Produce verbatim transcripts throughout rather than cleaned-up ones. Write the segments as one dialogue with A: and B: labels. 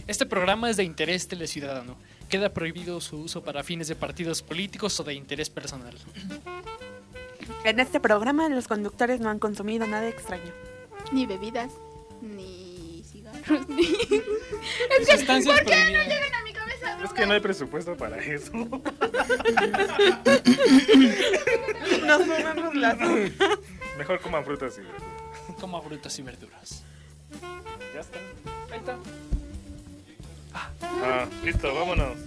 A: Este programa es de interés teleciudadano. Queda prohibido su uso para fines de partidos políticos o de interés personal.
B: En este programa los conductores no han consumido nada extraño.
C: Ni bebidas, ni cigarros, ni...
A: Es que, ¿por
C: qué no llegan a mi cabeza?
D: Es que no hay presupuesto para eso.
B: Nos comemos las...
D: Mejor coman frutas y verduras.
A: Como frutas y verduras.
D: Ya está.
A: Ahí está.
D: Ah, listo, vámonos.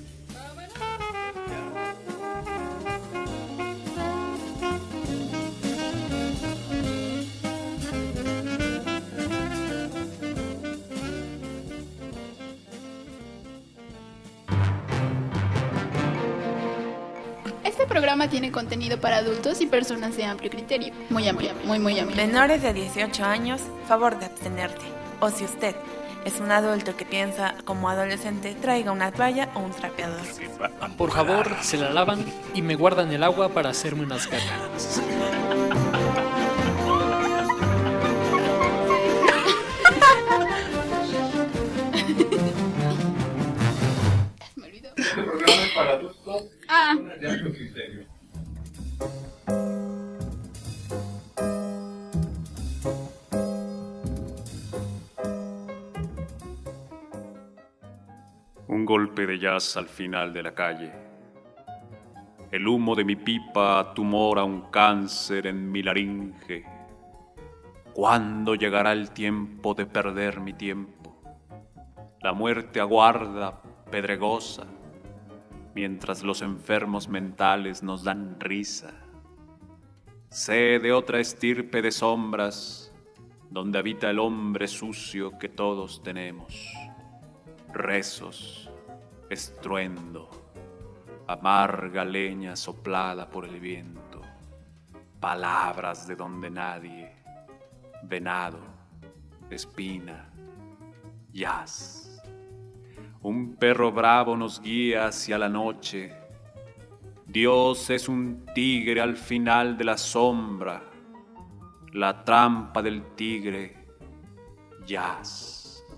C: Este programa tiene contenido para adultos y personas de amplio criterio. Muy amplio, muy, muy amplio.
B: Menores de dieciocho años, favor de abstenerte. O si usted es un adulto que piensa como adolescente, traiga una toalla o un trapeador.
A: Por favor, se la lavan y me guardan el agua para hacerme unas cagadas.
C: Me olvidó.
E: Este programa es para adultos
C: Ah.
E: de amplio criterio.
F: Un golpe de jazz al final de la calle. El humo de mi pipa tumora un cáncer en mi laringe. ¿Cuándo llegará el tiempo de perder mi tiempo? La muerte aguarda, pedregosa, mientras los enfermos mentales nos dan risa. Sé de otra estirpe de sombras, donde habita el hombre sucio que todos tenemos. Rezos, estruendo, amarga leña soplada por el viento, palabras de donde nadie, venado, espina, jazz. Un perro bravo nos guía hacia la noche. Dios es un tigre al final de la sombra, la trampa del tigre, jazz.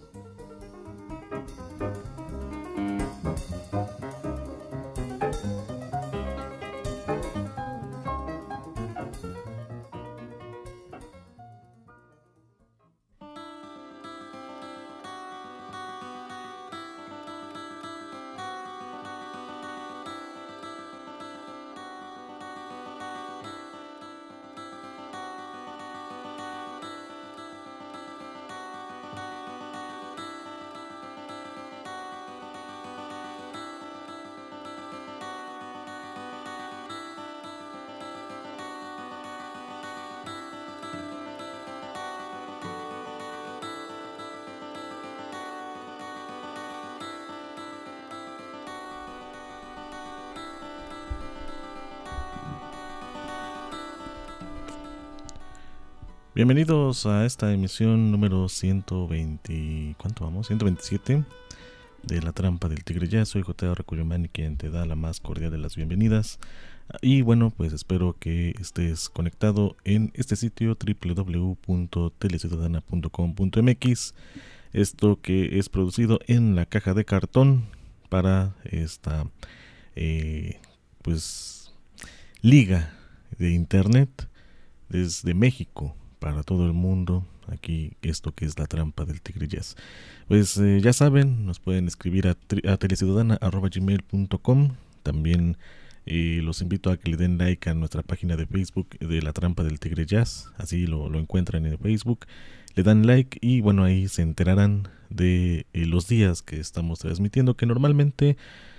G: Bienvenidos a esta emisión número ciento veinte, ¿cuánto vamos? ciento veintisiete de La Trampa del Tigre Jazz. Soy J R Cuyumani, quien te da la más cordial de las bienvenidas. Y bueno, pues espero que estés conectado en este sitio doble u doble u doble u punto teleciudadana punto com punto m x. Esto que es producido en la caja de cartón para esta eh, pues liga de internet desde México para todo el mundo. Aquí esto que es La Trampa del Tigre Jazz. Pues eh, ya saben, nos pueden escribir a, tri- a teleciudadana arroba gmail punto com. También eh, los invito a que le den like a nuestra página de Facebook de La Trampa del Tigre Jazz. Así lo, lo encuentran en Facebook. Le dan like y bueno, ahí se enterarán de eh, los días que estamos transmitiendo, que normalmente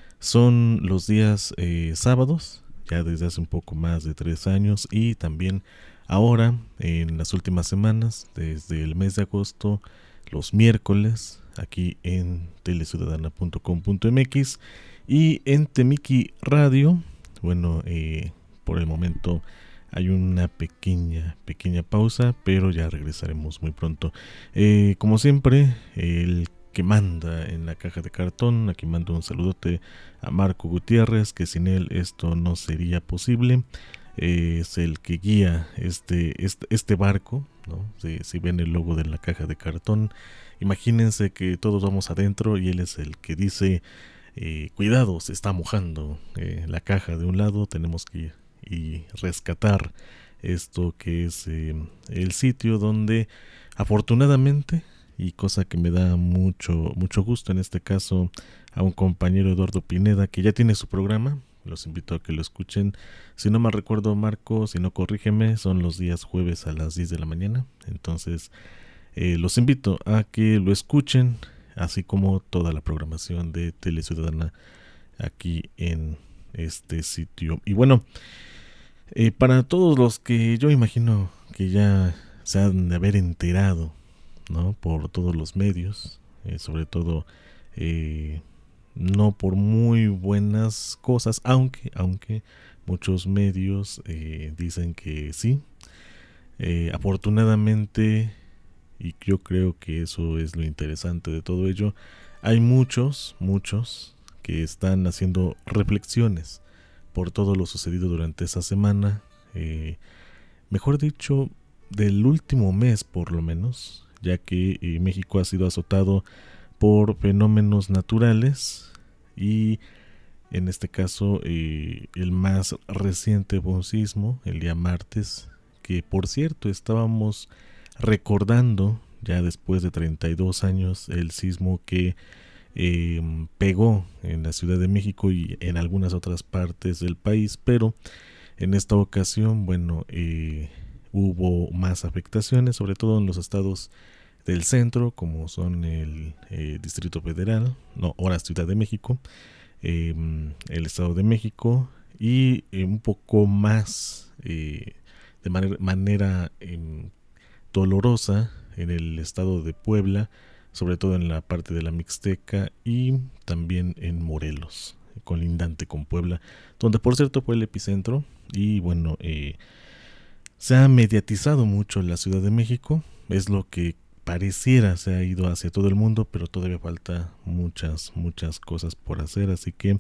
G: son los días eh, sábados, ya desde hace un poco más de tres años, y también ahora, en las últimas semanas, desde el mes de agosto, los miércoles, aquí en teleciudadana punto com punto m x y en Temiki Radio. Bueno, eh, por el momento hay una pequeña, pequeña pausa, pero ya regresaremos muy pronto. Eh, como siempre, el que manda en la caja de cartón, aquí mando un saludote a Marco Gutiérrez, que sin él esto no sería posible. eh, es el que guía este, este, este barco, ¿no? Si, si ven el logo de la caja de cartón, imagínense que todos vamos adentro y él es el que dice, eh, cuidado, se está mojando eh, la caja de un lado, tenemos que ir y rescatar esto que es eh, el sitio donde afortunadamente, y cosa que me da mucho, mucho gusto en este caso, a un compañero Eduardo Pineda que ya tiene su programa. Los invito a que lo escuchen. Si no mal recuerdo, Marco, si no corrígeme, son los días jueves a las diez de la mañana. Entonces eh, los invito a que lo escuchen, así como toda la programación de Tele Ciudadana aquí en este sitio. Y bueno, eh, para todos los que yo imagino que ya se han de haber enterado, ¿no? Por todos los medios, eh, sobre todo eh, no por muy buenas cosas, aunque aunque muchos medios eh, dicen que sí. Eh, afortunadamente, y yo creo que eso es lo interesante de todo ello, hay muchos, muchos que están haciendo reflexiones por todo lo sucedido durante esa semana, eh, mejor dicho, del último mes por lo menos, ya que eh, México ha sido azotado por fenómenos naturales y en este caso eh, el más reciente fue un sismo el día martes, que por cierto estábamos recordando ya después de treinta y dos años el sismo que eh, pegó en la Ciudad de México y en algunas otras partes del país, pero en esta ocasión, bueno, eh, hubo más afectaciones, sobre todo en los estados del centro, como son el eh, Distrito Federal, no, ahora Ciudad de México, eh, el Estado de México y eh, un poco más eh, de manera, manera eh, dolorosa en el estado de Puebla, sobre todo en la parte de la Mixteca y también en Morelos, colindante con Puebla, donde por cierto fue el epicentro. Y bueno, eh, se ha mediatizado mucho la Ciudad de México, es lo que pareciera se ha ido hacia todo el mundo, pero todavía falta muchas, muchas cosas por hacer, así que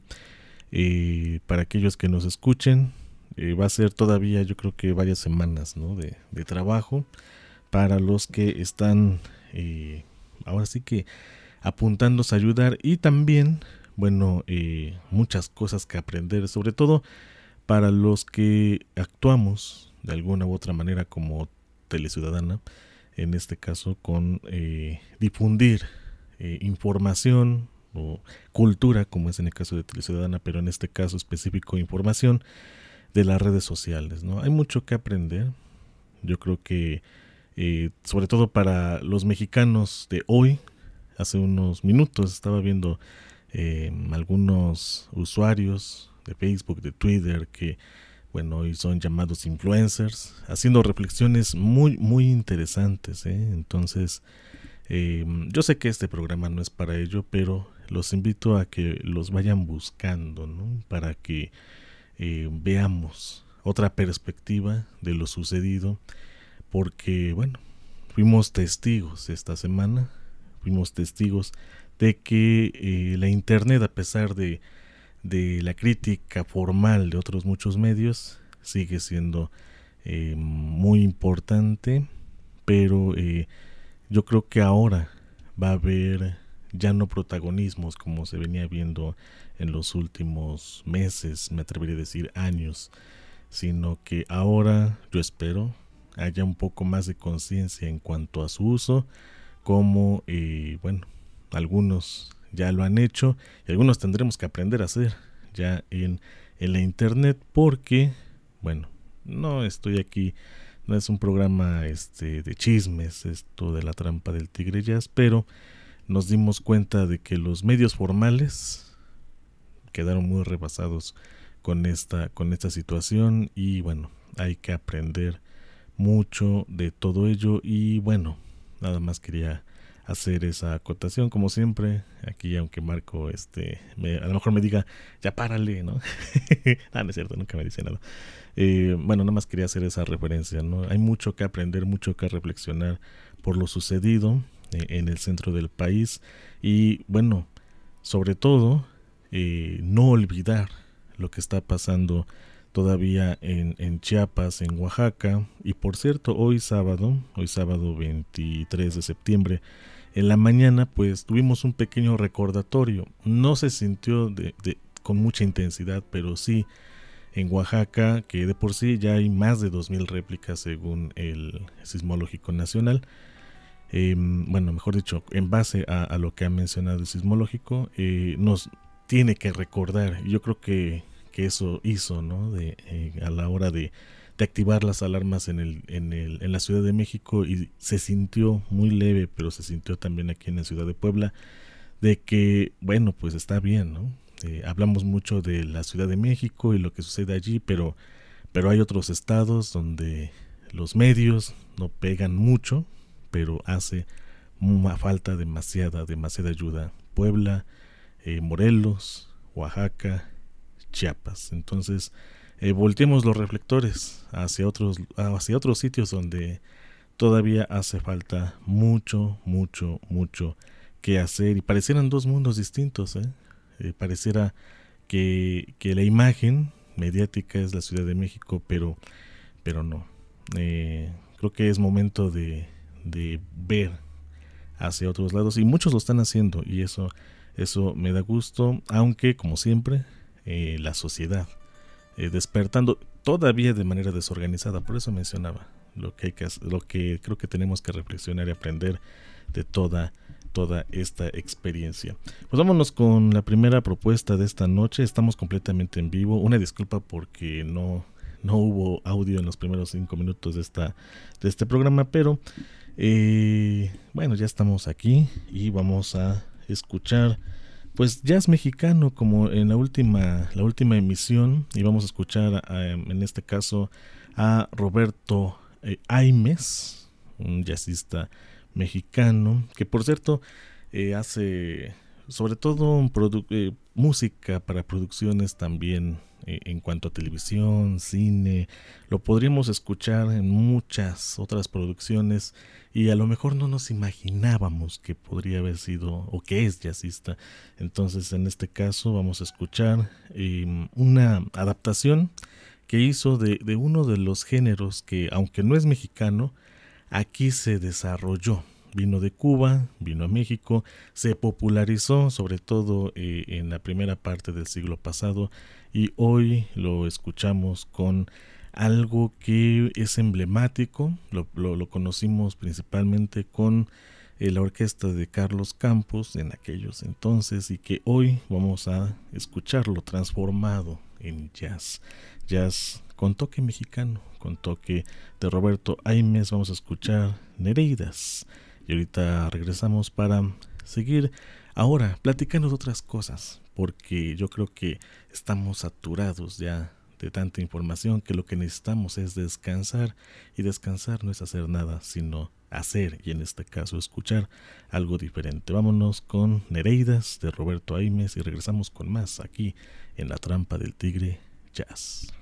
G: eh, para aquellos que nos escuchen, eh, va a ser todavía yo creo que varias semanas, ¿no? de, de trabajo para los que están eh, ahora sí que apuntándose a ayudar, y también, bueno, eh, muchas cosas que aprender, sobre todo para los que actuamos de alguna u otra manera como Teleciudadana, en este caso con eh, difundir eh, información o cultura, como es en el caso de Teleciudadana, pero en este caso específico información de las redes sociales, ¿no? Hay mucho que aprender. Yo creo que eh, sobre todo para los mexicanos de hoy, hace unos minutos estaba viendo eh, algunos usuarios de Facebook, de Twitter, que bueno, hoy son llamados influencers, haciendo reflexiones muy, muy interesantes, ¿eh? Entonces, eh, yo sé que este programa no es para ello, pero los invito a que los vayan buscando, ¿no? Para que eh, veamos otra perspectiva de lo sucedido, porque, bueno, fuimos testigos esta semana, fuimos testigos de que eh, la internet, a pesar de de la crítica formal de otros muchos medios, sigue siendo eh, muy importante, pero eh, yo creo que ahora va a haber ya no protagonismos como se venía viendo en los últimos meses, me atrevería a decir años, sino que ahora yo espero haya un poco más de conciencia en cuanto a su uso, como eh, bueno, algunos ya lo han hecho y algunos tendremos que aprender a hacer ya en, en la internet, porque bueno, no estoy aquí, no es un programa este de chismes, esto de la trampa del Tigre Jazz, pero nos dimos cuenta de que los medios formales quedaron muy rebasados con esta, con esta situación, y bueno, hay que aprender mucho de todo ello. Y bueno, nada más quería hacer esa acotación, como siempre aquí, aunque Marco este me, a lo mejor me diga ya párale, ¿no? Ah, no es cierto, nunca me dice nada. Eh, bueno, nada más quería hacer esa referencia, ¿no? Hay mucho que aprender, mucho que reflexionar por lo sucedido eh, en el centro del país, y bueno, sobre todo eh, no olvidar lo que está pasando todavía en, en Chiapas, en Oaxaca. Y por cierto, hoy sábado, hoy sábado veintitrés de septiembre, en la mañana pues tuvimos un pequeño recordatorio. No se sintió de, de, con mucha intensidad, pero sí en Oaxaca, que de por sí ya hay más de dos mil réplicas según el Sismológico Nacional. Eh, bueno, mejor dicho, en base a, a lo que ha mencionado el Sismológico, eh, nos tiene que recordar. Yo creo que, que eso hizo, ¿no? De, eh, a la hora de, de activar las alarmas en, el, en, el, en la Ciudad de México, y se sintió muy leve, pero se sintió también aquí en la Ciudad de Puebla, de que, bueno, pues está bien, ¿no? Eh, hablamos mucho de la Ciudad de México y lo que sucede allí, pero, pero hay otros estados donde los medios no pegan mucho, pero hace una falta demasiada, demasiada ayuda. Puebla, eh, Morelos, Oaxaca, Chiapas. Entonces, eh, volteemos los reflectores hacia otros, hacia otros sitios donde todavía hace falta mucho, mucho, mucho que hacer. Y parecieran dos mundos distintos, ¿eh? Eh, pareciera que, que la imagen mediática es la Ciudad de México, pero, pero no. Eh, creo que es momento de, de ver hacia otros lados, y muchos lo están haciendo, y eso, eso me da gusto, aunque como siempre eh, la sociedad eh, despertando todavía de manera desorganizada. Por eso mencionaba lo que hay que hacer, lo que creo que tenemos que reflexionar y aprender de toda toda esta experiencia. Pues vámonos con la primera propuesta de esta noche. Estamos completamente en vivo. Una disculpa porque no, no hubo audio en los primeros cinco minutos de esta de este programa, pero eh, bueno, ya estamos aquí y vamos a escuchar pues jazz mexicano como en la última la última emisión, y vamos a escuchar a, en este caso a Roberto eh, Aimes, un jazzista mexicano, que por cierto eh, hace sobre todo produ- eh, música para producciones también eh, en cuanto a televisión, cine. Lo podríamos escuchar en muchas otras producciones, y a lo mejor no nos imaginábamos que podría haber sido o que es jazzista. Entonces, en este caso vamos a escuchar eh, una adaptación que hizo de, de uno de los géneros que, aunque no es mexicano, aquí se desarrolló. Vino de Cuba, vino a México, se popularizó sobre todo eh, en la primera parte del siglo pasado, y hoy lo escuchamos con algo que es emblemático. Lo, lo, lo conocimos principalmente con eh, la orquesta de Carlos Campos en aquellos entonces, y que hoy vamos a escucharlo transformado en jazz, jazz con toque mexicano, con toque de Roberto Aimes. Vamos a escuchar Nereidas, y ahorita regresamos para seguir ahora platicando de otras cosas, porque yo creo que estamos saturados ya de tanta información, que lo que necesitamos es descansar, y descansar no es hacer nada, sino hacer, y en este caso escuchar algo diferente. Vámonos con Nereidas de Roberto Aimes y regresamos con más aquí en La Trampa del Tigre Jazz.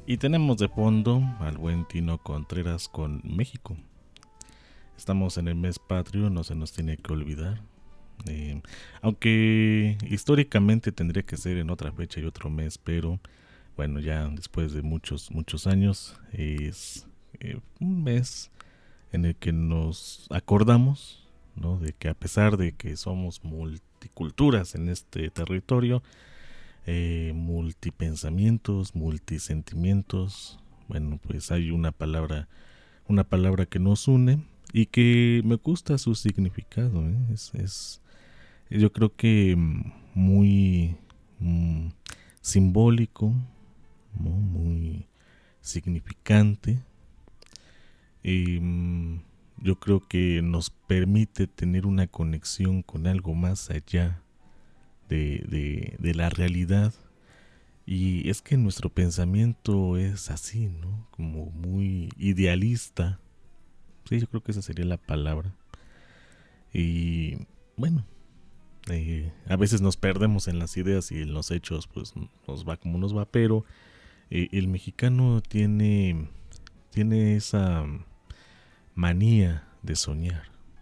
G: Y tenemos de fondo al buen Tino Contreras con México. Estamos en el mes patrio, no se nos tiene que olvidar. Eh, aunque históricamente tendría que ser en otra fecha y otro mes, pero bueno, ya después de muchos, muchos años es eh, un mes en el que nos acordamos, ¿no?, de que a pesar de que somos multiculturas en este territorio, eh, multipensamientos, multisentimientos, bueno, pues hay una palabra, una palabra que nos une y que me gusta su significado, ¿eh? es, es yo creo que muy mm, simbólico, ¿no?, muy significante. Y mm, yo creo que nos permite tener una conexión con algo más allá de, de, de la realidad. Y es que nuestro pensamiento es así, ¿no?, como muy idealista. Sí, yo creo que esa sería la palabra. Y bueno, eh, a veces nos perdemos en las ideas y en los hechos pues nos va como nos va, pero eh, el mexicano tiene, tiene esa manía de soñar.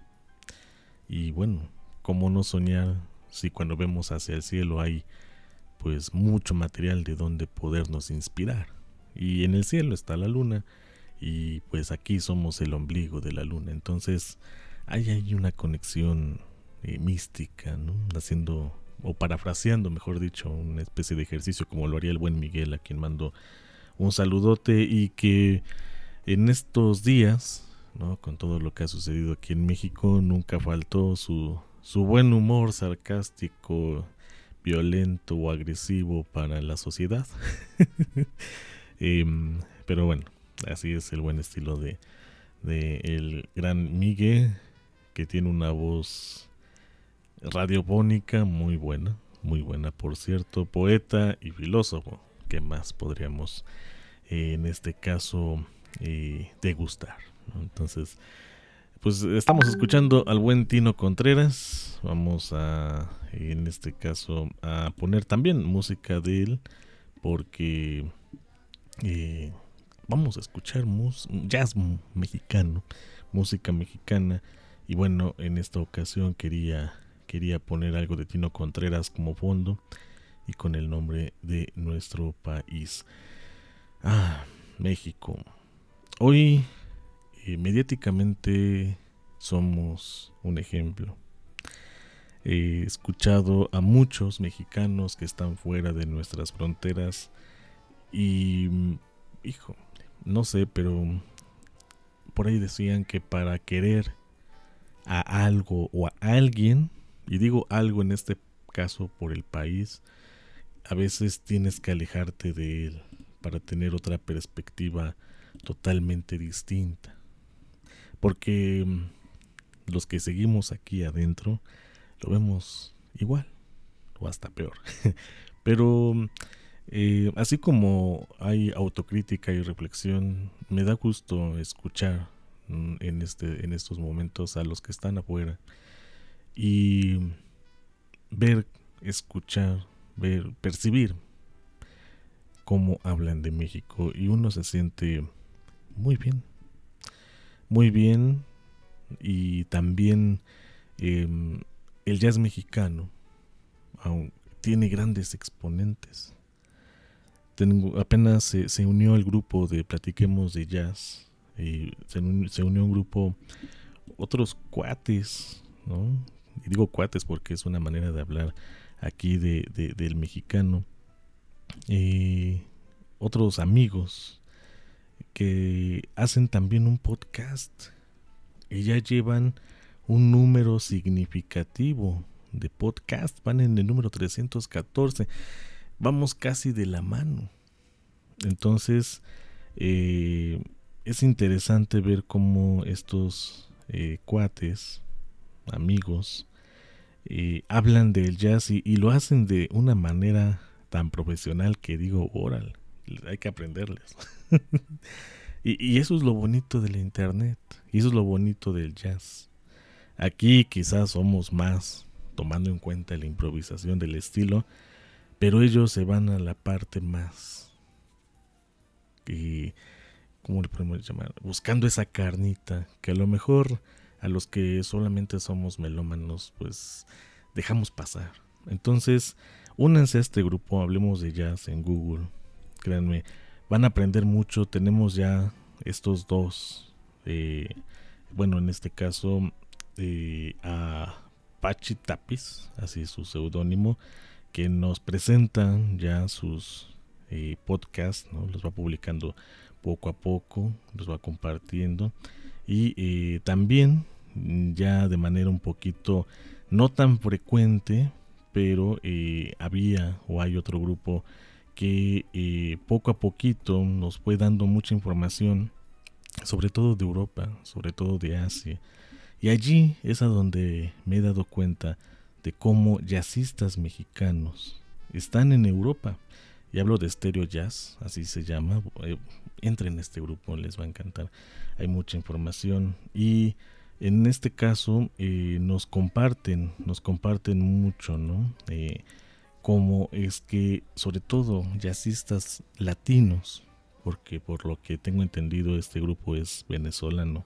G: Y bueno, ¿cómo no soñar si cuando vemos hacia el cielo hay pues mucho material de donde podernos inspirar? Y en el cielo está la luna y pues aquí somos el ombligo de la luna. Entonces hay ahí una conexión eh, mística, ¿no?, haciendo o parafraseando, mejor dicho, una especie de ejercicio como lo haría el buen Miguel, a quien mando un saludote, y que en estos días, ¿no?, con todo lo que ha sucedido aquí en México, nunca faltó su, su buen humor sarcástico, violento o agresivo para la sociedad. eh, pero bueno, así es el buen estilo de, de el gran Miguel, que tiene una voz radiofónica muy buena, muy buena por cierto, poeta y filósofo. ¿Qué más podríamos eh, en este caso eh, degustar, ¿no? Entonces, pues estamos escuchando al buen Tino Contreras. Vamos a, en este caso, a poner también música de él, porque eh, vamos a escuchar mus- jazz mexicano, música mexicana. Y bueno, en esta ocasión quería, quería poner algo de Tino Contreras como fondo y con el nombre de nuestro país. Ah, México. Hoy eh, mediáticamente somos un ejemplo. He escuchado a muchos mexicanos que están fuera de nuestras fronteras y, hijo, no sé, pero por ahí decían que para querer a algo o a alguien, y digo algo en este caso por el país, a veces tienes que alejarte de él para tener otra perspectiva totalmente distinta, porque los que seguimos aquí adentro lo vemos igual o hasta peor. Pero eh, así como hay autocrítica y reflexión, me da gusto escuchar en este en estos momentos a los que están afuera y ver, escuchar, ver, percibir cómo hablan de México, y uno se siente muy bien, muy bien. Y también eh, el jazz mexicano aún tiene grandes exponentes. Tengo, apenas se, se unió el grupo de Platiquemos de Jazz, y se, se unió un grupo, otros cuates, ¿no? Y digo cuates porque es una manera de hablar aquí de, de, del mexicano. Eh, otros amigos que hacen también un podcast y ya llevan un número significativo de podcast, van en el número trescientos catorce, vamos casi de la mano. Entonces eh, es interesante ver cómo estos eh, cuates, amigos, eh, hablan del jazz y, y lo hacen de una manera tan profesional que digo, órale, hay que aprenderles. y, y eso es lo bonito de la internet, y eso es lo bonito del jazz. Aquí quizás somos más, tomando en cuenta la improvisación del estilo, pero ellos se van a la parte más que, ¿cómo le podemos llamar? Buscando esa carnita, que a lo mejor a los que solamente somos melómanos, pues dejamos pasar. Entonces, únanse a este grupo, hablemos de jazz en Google. Créanme, van a aprender mucho. Tenemos ya estos dos, eh, bueno, en este caso, eh, a Pachi Tapis, así es su seudónimo, que nos presentan ya sus eh, podcasts, ¿no? Los va publicando poco a poco, los va compartiendo, y eh, también ya de manera un poquito no tan frecuente, pero eh, había o hay otro grupo que eh, poco a poquito nos fue dando mucha información, sobre todo de Europa, sobre todo de Asia, y allí es a donde me he dado cuenta de cómo jazzistas mexicanos están en Europa. Y hablo de Stereo Jazz, así se llama. Eh, entren en este grupo, les va a encantar. Hay mucha información y en este caso eh, nos comparten, nos comparten mucho, ¿no? Eh, cómo es que, sobre todo, jazzistas latinos, porque por lo que tengo entendido este grupo es venezolano,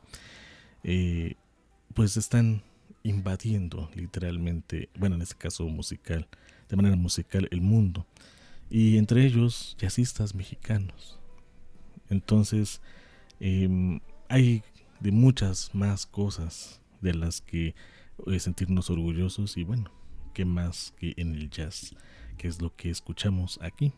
G: eh, pues están invadiendo literalmente, bueno, en este caso musical, de manera musical, el mundo. Y entre ellos, jazzistas mexicanos. Entonces, eh, hay de muchas más cosas de las que eh, sentirnos orgullosos. Y bueno, qué más que en el jazz, que es lo que escuchamos aquí,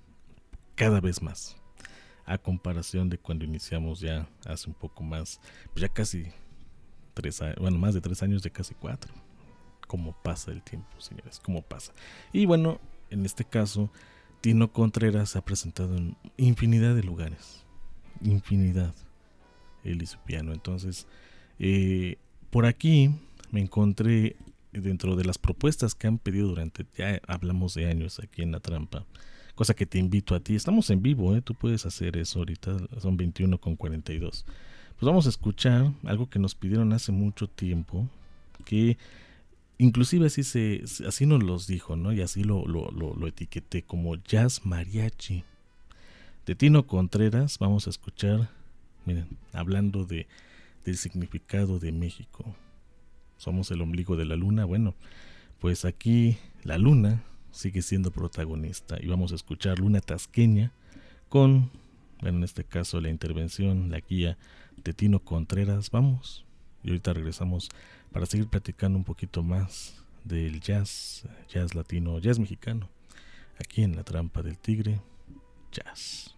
G: cada vez más. A comparación de cuando iniciamos ya hace un poco más, pues ya casi tres años, bueno, más de tres años, de casi cuatro. Cómo pasa el tiempo, señores, cómo pasa. Y bueno, en este caso, Tino Contreras se ha presentado en infinidad de lugares, infinidad, él y su piano. Entonces, eh, por aquí me encontré dentro de las propuestas que han pedido durante, ya hablamos de años aquí en La Trampa, cosa que te invito a ti. Estamos en vivo, ¿eh? Tú puedes hacer eso ahorita, son veintiuno con cuarenta y dos. Pues vamos a escuchar algo que nos pidieron hace mucho tiempo, que inclusive así se así nos los dijo, ¿no? Y así lo, lo, lo, lo etiqueté como jazz mariachi. De Tino Contreras vamos a escuchar, miren, hablando de del significado de México. Somos el ombligo de la luna. Bueno, pues aquí la luna sigue siendo protagonista y vamos a escuchar Luna Tasqueña con, bueno, en este caso la intervención, la guía de Tino Contreras. Vamos, y ahorita regresamos para seguir platicando un poquito más del jazz, jazz latino, jazz mexicano, aquí en La Trampa del Tigre, jazz.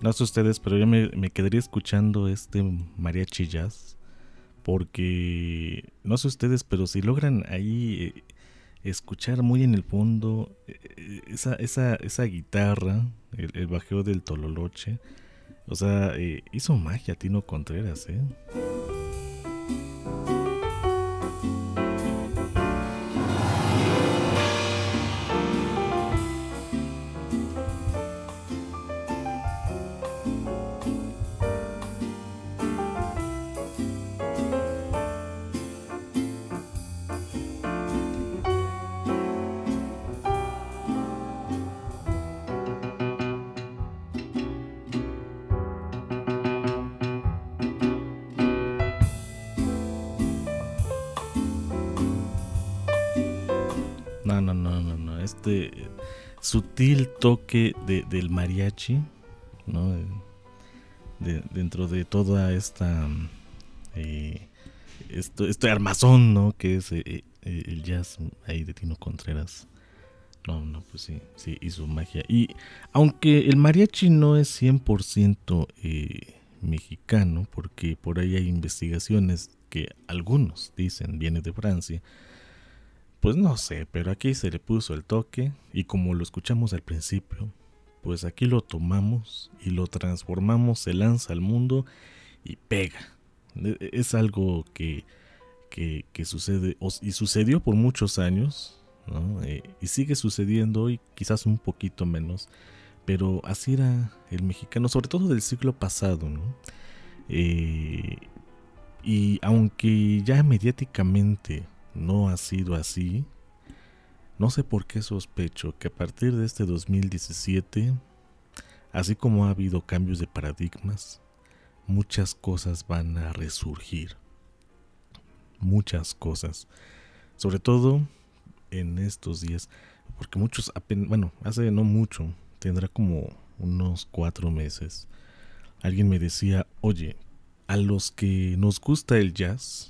G: No sé ustedes, pero yo me, me quedaría escuchando este mariachi jazz. Porque, no sé ustedes, pero si logran ahí eh, escuchar muy en el fondo eh, esa, esa, esa guitarra, el, el bajeo del tololoche, o sea, eh, hizo magia Tino Contreras, ¿eh? No, no, no, no, no. Este sutil toque de, del mariachi, ¿no? De, de, dentro de toda esta eh, esto, este armazón, ¿no? Que es eh, eh, el jazz ahí de Tino Contreras. No, no, pues sí, sí, hizo magia. Y aunque el mariachi no es cien por ciento eh, mexicano, porque por ahí hay investigaciones que algunos dicen viene de Francia, pues no sé, pero aquí se le puso el toque y como lo escuchamos al principio, pues aquí lo tomamos y lo transformamos, se lanza al mundo y pega. Es algo que, que, que sucede y sucedió por muchos años, ¿no? Eh, y sigue sucediendo hoy, quizás un poquito menos, pero así era el mexicano, sobre todo del siglo pasado, ¿no? Eh, y aunque ya mediáticamente no ha sido así, no sé por qué sospecho que a partir de este dos mil diecisiete, así como ha habido cambios de paradigmas, muchas cosas van a resurgir. Muchas cosas. Sobre todo en estos días, porque muchos, apenas, bueno, hace no mucho, tendrá como unos cuatro meses, alguien me decía, oye, a los que nos gusta el jazz,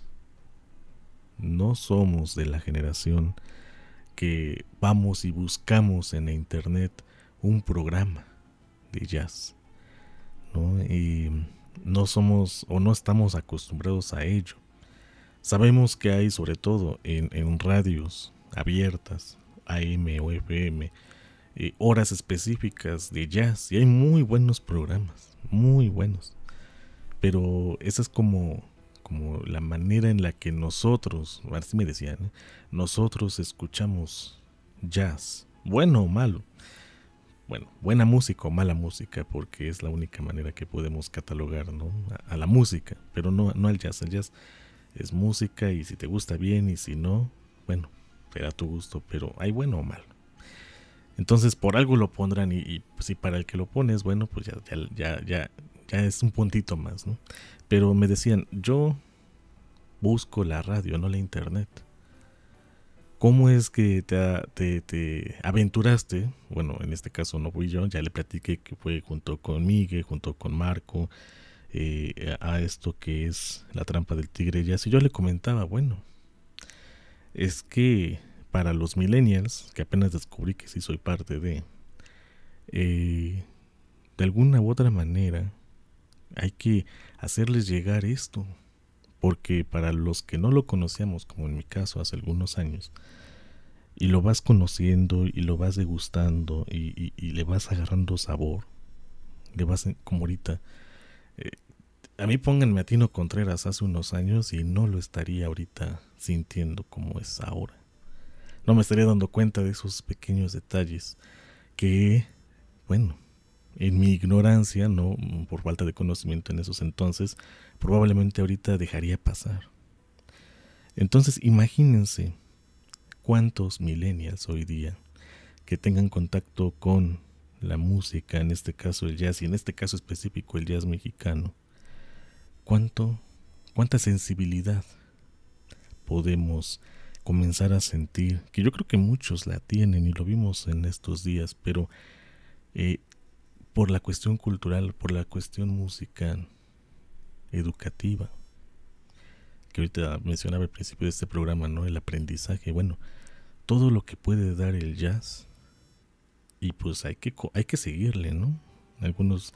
G: no somos de la generación que vamos y buscamos en la internet un programa de jazz, ¿no? Y no somos o no estamos acostumbrados a ello. Sabemos que hay, sobre todo en, en radios abiertas, A M o F M, eh, horas específicas de jazz, y hay muy buenos programas, muy buenos. Pero esa es como, como la manera en la que nosotros, así me decían, ¿eh? nosotros escuchamos jazz, bueno o malo. Bueno, buena música o mala música, porque es la única manera que podemos catalogar, ¿no? a, a la música, pero no, no al jazz. El jazz es música y si te gusta bien y si no, bueno, será tu gusto, pero hay bueno o malo. Entonces por algo lo pondrán y, y si para el que lo pones, bueno, pues ya, ya, ya, ya, ya es un puntito más, ¿no? Pero me decían, yo busco la radio, no la internet. ¿Cómo es que te, te, te aventuraste? Bueno, en este caso no fui yo, ya le platiqué que fue junto con Miguel, junto con Marco, eh, a esto que es La Trampa del Tigre Jazz. Y yo le comentaba, bueno, es que para los millennials, que apenas descubrí que sí soy parte de, eh, de alguna u otra manera, hay que hacerles llegar esto. Porque para los que no lo conocíamos, como en mi caso hace algunos años, y lo vas conociendo y lo vas degustando y, y, y le vas agarrando sabor, le vas, como ahorita, eh, a mí pónganme a Tino Contreras hace unos años y no lo estaría ahorita sintiendo como es ahora. No me estaría dando cuenta de esos pequeños detalles que, bueno, en mi ignorancia, no por falta de conocimiento en esos entonces, probablemente ahorita dejaría pasar. Entonces imagínense cuántos millennials hoy día que tengan contacto con la música, en este caso el jazz y en este caso específico el jazz mexicano, cuánto, cuánta sensibilidad podemos comenzar a sentir, que yo creo que muchos la tienen y lo vimos en estos días, pero eh, por la cuestión cultural, por la cuestión musical, educativa, que ahorita mencionaba al principio de este programa, ¿no? El aprendizaje, bueno, todo lo que puede dar el jazz, y pues hay que hay que seguirle, ¿no? Algunos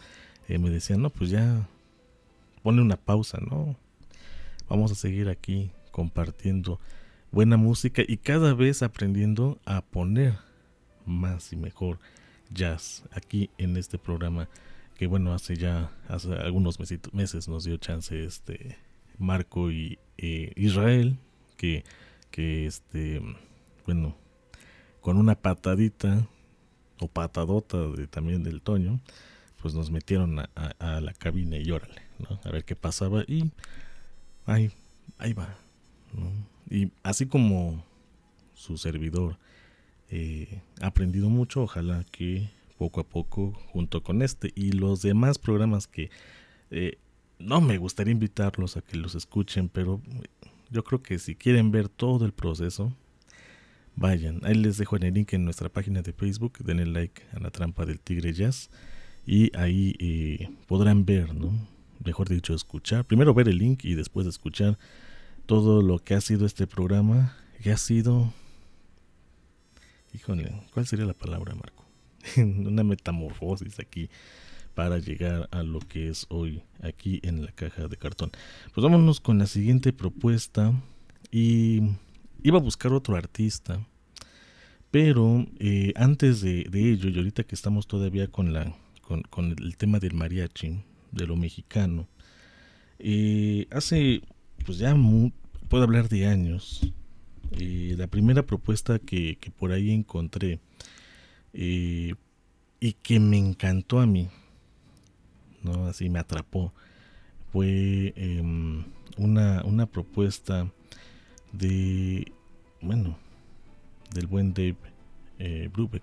G: eh, me decían, no, pues ya ponle una pausa, ¿no? Vamos a seguir aquí compartiendo buena música y cada vez aprendiendo a poner más y mejor jazz aquí en este programa que bueno, hace ya hace algunos mesitos, meses nos dio chance este Marco y eh, Israel que, que este bueno, con una patadita o patadota de, también del Toño, pues nos metieron a, a, a la cabina y órale, ¿no? A ver qué pasaba y ahí, ahí va, ¿no? Y así como su servidor eh, ha aprendido mucho, ojalá que poco a poco, junto con este y los demás programas que eh, no me gustaría invitarlos a que los escuchen, pero yo creo que si quieren ver todo el proceso, vayan. Ahí les dejo en el link en nuestra página de Facebook, denle like a La Trampa del Tigre Jazz y ahí eh, podrán ver, ¿no? Mejor dicho, escuchar. Primero ver el link y después escuchar todo lo que ha sido este programa, que ha sido... Híjole, ¿cuál sería la palabra, Marco? Una metamorfosis aquí para llegar a lo que es hoy aquí en la caja de cartón. Pues vámonos con la siguiente propuesta y iba a buscar otro artista, pero eh, antes de, de ello, y ahorita que estamos todavía con la con, con el tema del mariachi, de lo mexicano, eh, hace pues ya muy, puedo hablar de años, eh, la primera propuesta que, que por ahí encontré Eh, y que me encantó a mí, ¿no? Así me atrapó, fue eh, una, una propuesta de, bueno, del buen Dave eh, Brubeck,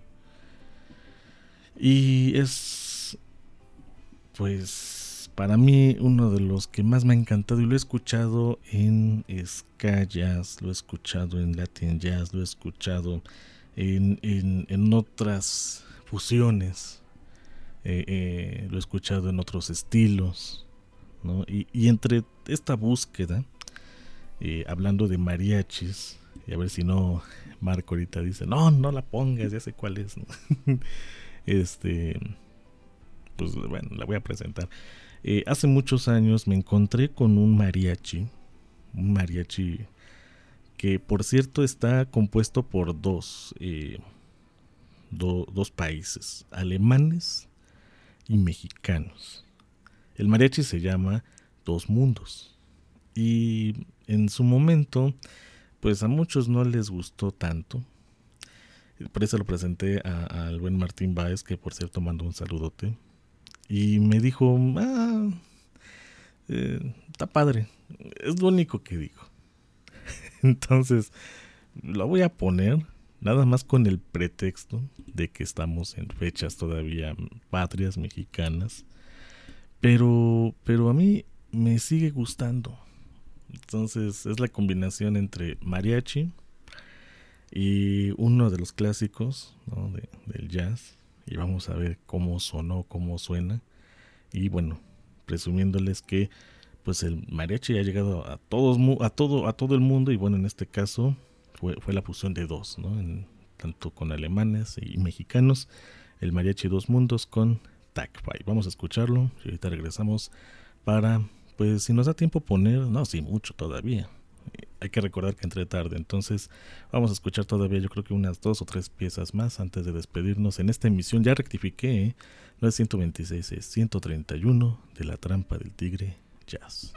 G: y es, pues, para mí uno de los que más me ha encantado, y lo he escuchado en ska jazz, lo he escuchado en Latin jazz, lo he escuchado En, en, en otras fusiones, eh, eh, lo he escuchado en otros estilos, ¿no? Y, y entre esta búsqueda, eh, hablando de mariachis, y a ver si no Marco ahorita dice, no, no la pongas, ya sé cuál es, ¿no? este, pues bueno, la voy a presentar. Eh, hace muchos años me encontré con un mariachi, un mariachi que por cierto está compuesto por dos, eh, do, dos países, alemanes y mexicanos. El mariachi se llama Dos Mundos y en su momento pues a muchos no les gustó tanto, por eso lo presenté a, al buen Martín Báez, que por cierto mandó un saludote y me dijo, ah, eh, está padre, es lo único que digo. Entonces, lo voy a poner nada más con el pretexto de que estamos en fechas todavía patrias mexicanas, pero, pero a mí me sigue gustando. Entonces, es la combinación entre mariachi y uno de los clásicos, ¿no? de, del jazz, y vamos a ver cómo sonó, cómo suena, y bueno, presumiéndoles que pues el mariachi ha llegado a todos, a todo, a todo el mundo, y bueno, en este caso fue, fue la fusión de dos, ¿no? En, tanto con alemanes y mexicanos, el mariachi Dos Mundos con Tac Five. Vamos a escucharlo y ahorita regresamos para, pues si nos da tiempo poner, no, sí, mucho todavía. Hay que recordar que entré tarde, entonces vamos a escuchar todavía yo creo que unas dos o tres piezas más antes de despedirnos en esta emisión. Ya rectifiqué, ¿eh? No es ciento veintiséis, es ciento treinta y uno de La Trampa del Tigre Jazz.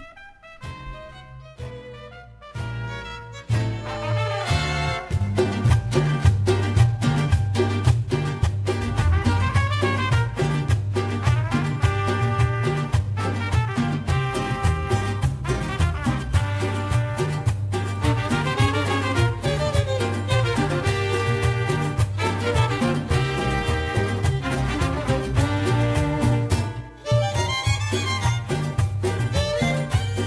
H: Thank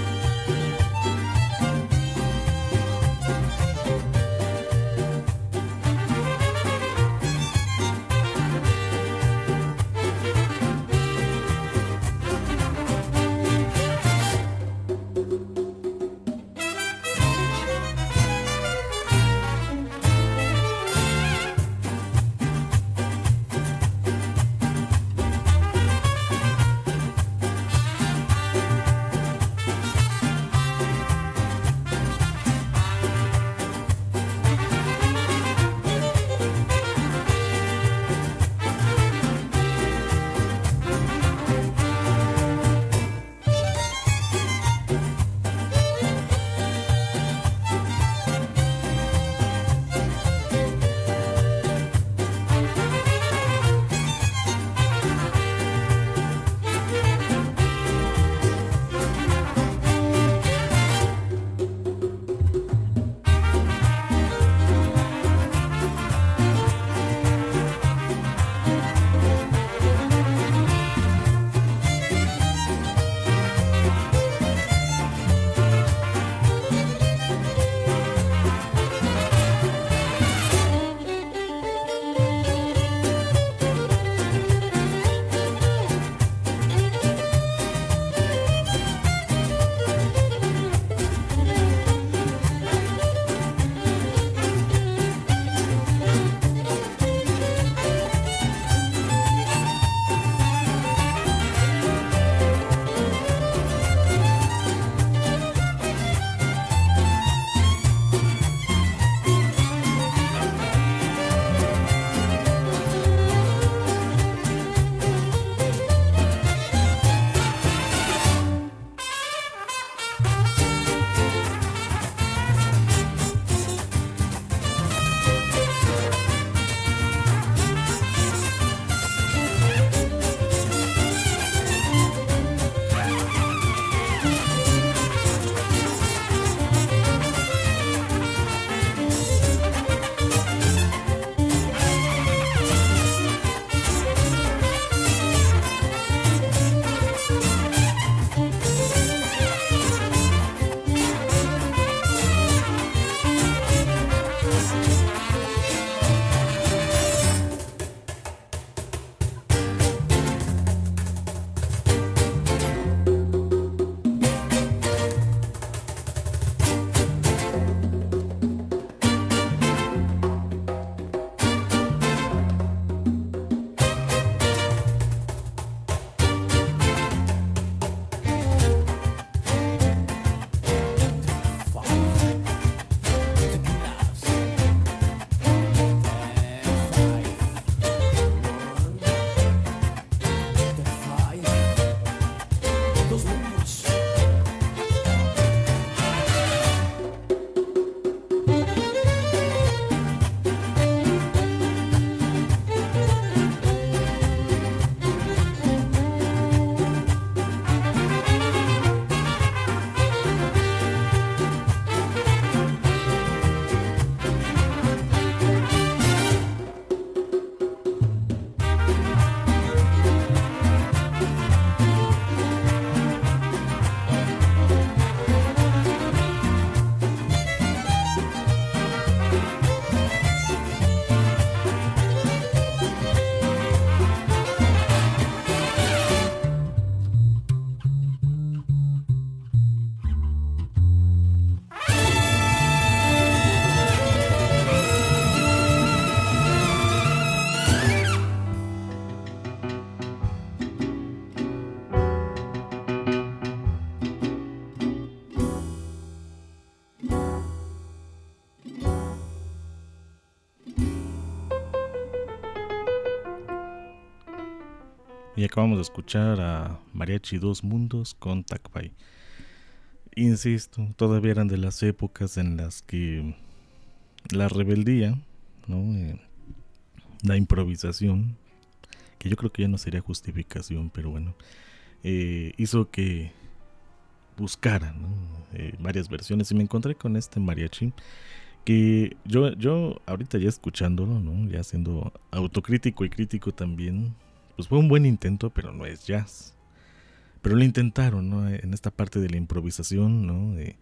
G: Y acabamos de escuchar a Mariachi Dos Mundos con Tacpay. Insisto, todavía eran de las épocas en las que la rebeldía, ¿no? Eh, la improvisación, que yo creo que ya no sería justificación, pero bueno, eh, hizo que buscara, ¿no? eh, varias versiones, y me encontré con este mariachi que yo, yo ahorita ya escuchándolo, ¿no? Ya siendo autocrítico y crítico también, pues fue un buen intento, pero no es jazz. Pero lo intentaron, ¿no? En esta parte de la improvisación, ¿no? Eh,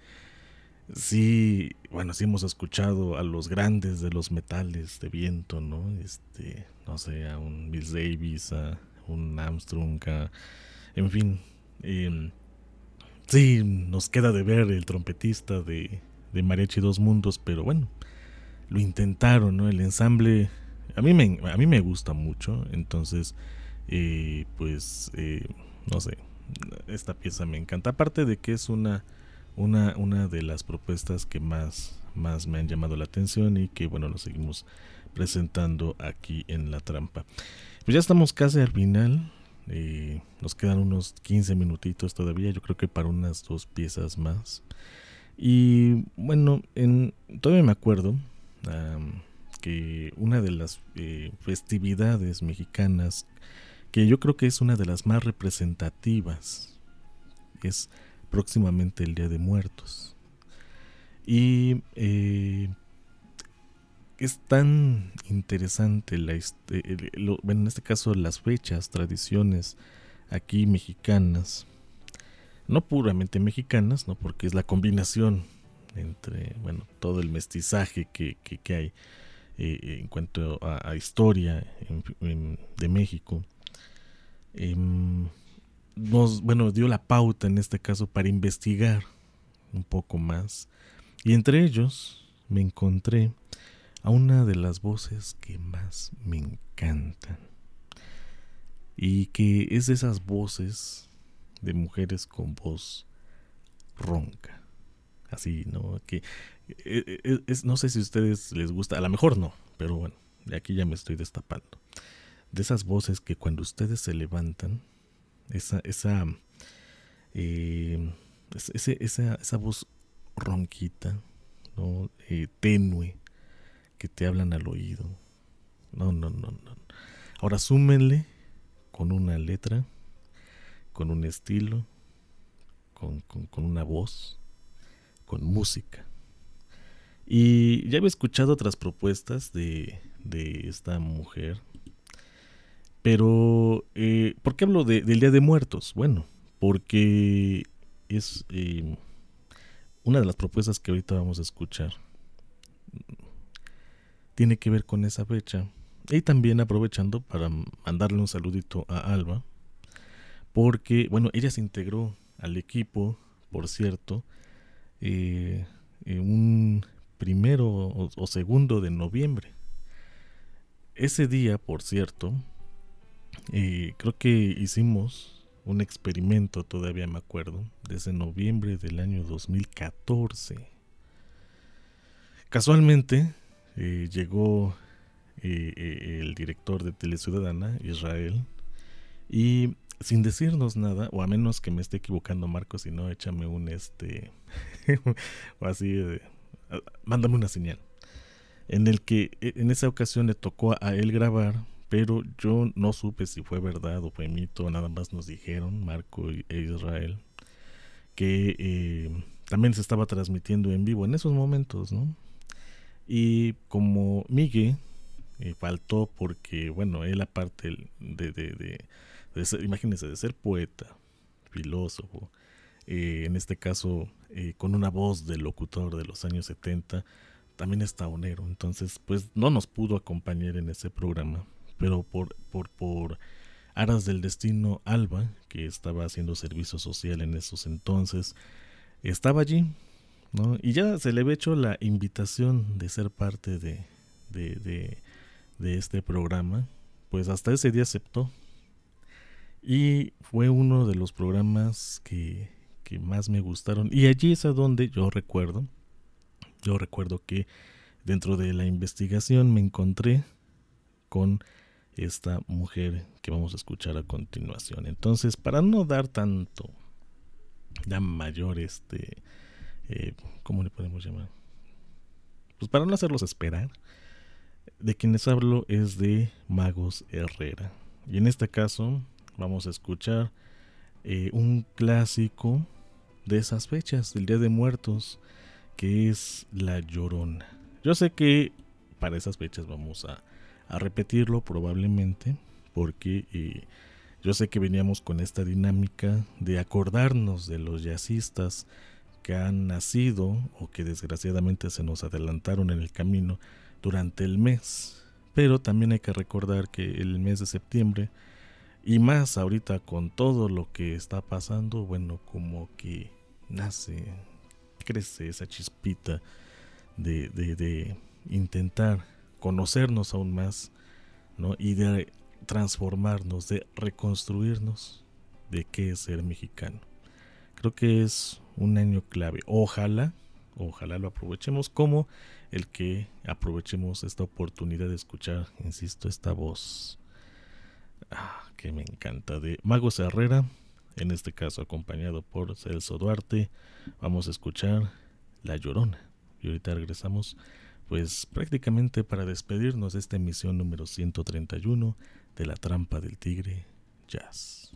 G: sí, bueno, sí hemos escuchado a los grandes de los metales de viento, ¿no? Este, no sé, a un Miles Davis, a un Armstrong, a, en fin. Eh, sí, nos queda de ver el trompetista de, de Mariachi Dos Mundos, pero bueno, lo intentaron, ¿no? El ensamble, a mí me, a mí me gusta mucho, entonces, eh, pues, eh, no sé. Esta pieza me encanta, aparte de que es una una una de las propuestas que más más me han llamado la atención y que bueno, lo seguimos presentando aquí en La Trampa. Pues ya estamos casi al final, eh, nos quedan unos quince minutitos todavía, yo creo que para unas dos piezas más. Y bueno, en, todavía me acuerdo um, que una de las eh, festividades mexicanas que yo creo que es una de las más representativas, es próximamente el Día de Muertos. Y eh, es tan interesante, la, eh, lo, bueno, en este caso las fechas, tradiciones aquí mexicanas, no puramente mexicanas, no, porque es la combinación entre, bueno, todo el mestizaje que, que, que hay eh, en cuanto a, a historia en, en, de México. Eh, nos, bueno, dio la pauta en este caso para investigar un poco más, y entre ellos me encontré a una de las voces que más me encantan, y que es de esas voces de mujeres con voz ronca, así, ¿no? Que es, es, no sé si a ustedes les gusta, a lo mejor no, pero bueno, de aquí ya me estoy destapando. De esas voces que cuando ustedes se levantan, esa esa eh, ese, esa, esa voz ronquita, ¿no? eh, tenue, que te hablan al oído. No, no, no, no. Ahora súmenle con una letra, con un estilo, con, con, con una voz, con música. Y ya había escuchado otras propuestas de, de esta mujer. Pero, eh, ¿por qué hablo de, del Día de Muertos? Bueno, porque es eh, una de las propuestas que ahorita vamos a escuchar. Tiene que ver con esa fecha. Y también aprovechando para mandarle un saludito a Alba, porque, bueno, ella se integró al equipo, por cierto, eh, un primero o, o segundo de noviembre. Ese día, por cierto, Eh, creo que hicimos un experimento, todavía me acuerdo, desde noviembre del año dos mil catorce. Casualmente eh, llegó eh, eh, el director de Teleciudadana, Israel, y sin decirnos nada, o a menos que me esté equivocando, Marcos, si no, échame un este o así, eh, mándame una señal, en el que en esa ocasión le tocó a él grabar. Pero yo no supe si fue verdad o fue mito, nada más nos dijeron, Marco e Israel, que eh, también se estaba transmitiendo en vivo en esos momentos, ¿no? Y como Miguel eh, faltó porque, bueno, él aparte de, de, de, de ser, imagínense, de ser poeta, filósofo, eh, en este caso eh, con una voz de locutor de los años setenta, también es taonero, entonces pues no nos pudo acompañar en ese programa. Pero por, por, por aras del destino, Alba, que estaba haciendo servicio social en esos entonces, estaba allí, ¿no? Y ya se le había hecho la invitación de ser parte de, de, de, de este programa, pues hasta ese día aceptó. Y fue uno de los programas que, que más me gustaron. Y allí es a donde yo recuerdo, yo recuerdo que dentro de la investigación me encontré con esta mujer que vamos a escuchar a continuación. Entonces, para no dar tanto, ya mayor, este, eh, ¿cómo le podemos llamar? Pues para no hacerlos esperar, de quienes hablo es de Magos Herrera. Y en este caso vamos a escuchar eh, un clásico de esas fechas, del Día de Muertos, que es La Llorona. Yo sé que para esas fechas vamos a, a repetirlo probablemente, porque eh, yo sé que veníamos con esta dinámica de acordarnos de los jazzistas que han nacido o que desgraciadamente se nos adelantaron en el camino durante el mes. Pero también hay que recordar que el mes de septiembre, y más ahorita con todo lo que está pasando, bueno, como que nace, crece esa chispita de, de, de intentar conocernos aún más, ¿no? Y de transformarnos, de reconstruirnos de qué es ser mexicano. Creo que es un año clave. Ojalá, ojalá lo aprovechemos, como el que aprovechemos esta oportunidad de escuchar, insisto, esta voz ah, que me encanta, de Magos Herrera, en este caso acompañado por Celso Duarte. Vamos a escuchar La Llorona y ahorita regresamos, pues prácticamente para despedirnos de esta emisión número ciento treinta y uno de La Trampa del Tigre Jazz.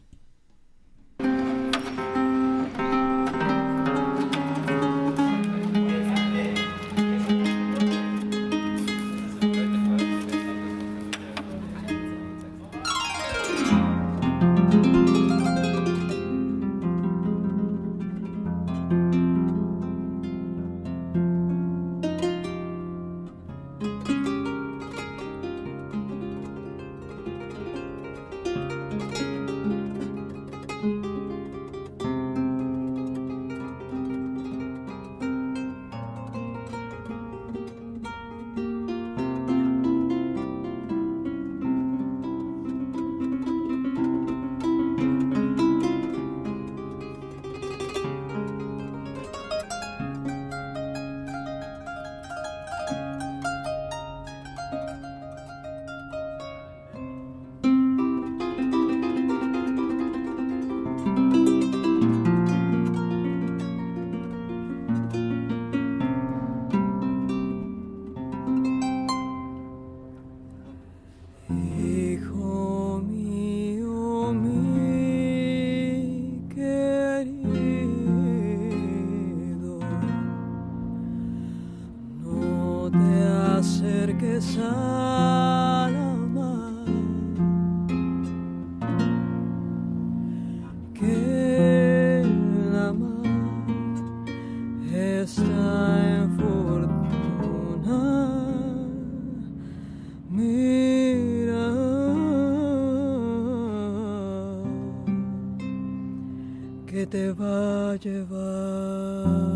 H: Te va a llevar.